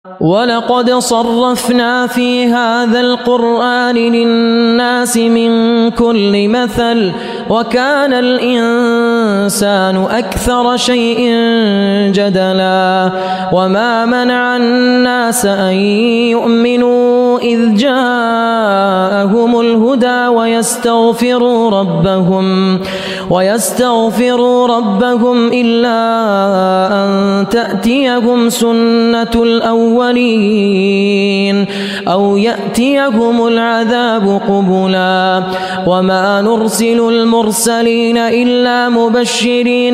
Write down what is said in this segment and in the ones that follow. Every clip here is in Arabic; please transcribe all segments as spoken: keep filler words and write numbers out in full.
ولقد صرفنا في هذا القرآن للناس من كل مثل وكان الإنسان أكثر شيء جدلا وما منع الناس أن يؤمنوا إذ جاءهم الهدى ويستغفروا ربهم ويستغفروا ربهم إلا أن تأتيهم سنة الأولين أو يأتيهم العذاب قبلا وما نرسل المرسلين إلا مبشرين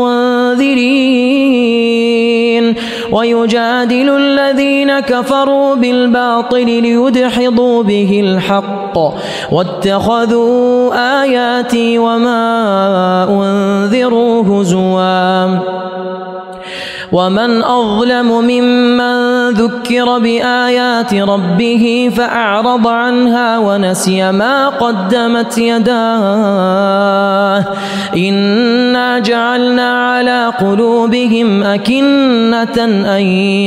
ومنذرين ويجادل الذين كفروا بالباطل ليدحضوا به الحق واتخذوا آياتي وما أنذروا هزوا ومن أظلم ممن ذكر بآيات ربه فأعرض عنها ونسي ما قدمت يداه إنا جعلنا على قلوبهم أكنة أن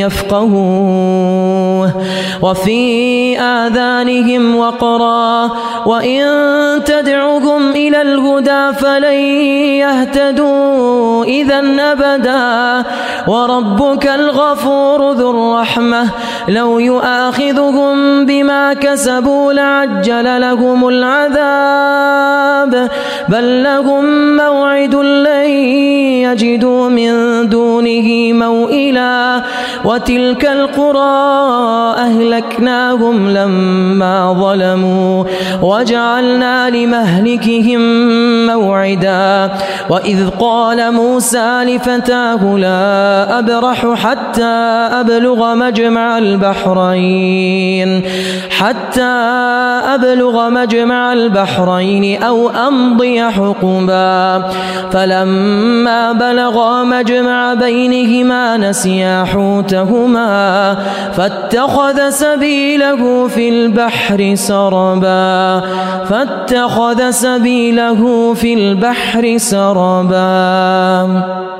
يفقهوه وفي آذانهم وقرا وإن تدعهم إلى الهدى فلن يهتدوا إذا أبدا وربك الغفور ذو الرحمة لو يؤاخذهم بما كسبوا لعجل لهم العذاب بل لهم موعد لن يجدوا من دونه موئلا وتلك القرى أهلكناهم لما ظلموا وجعلنا لمهلكهم موعدا وإذ قال موسى لفتاه لا أبرح حتى أبلغ مجمع البحرين حتى أبلغ مجمع البحرين أو أمضي حقبا فلما بلغا مجمع بينهما نسيا حوتهما فاتخذ سبيله في البحر سربا فاتخذ سبيله في البحر سربا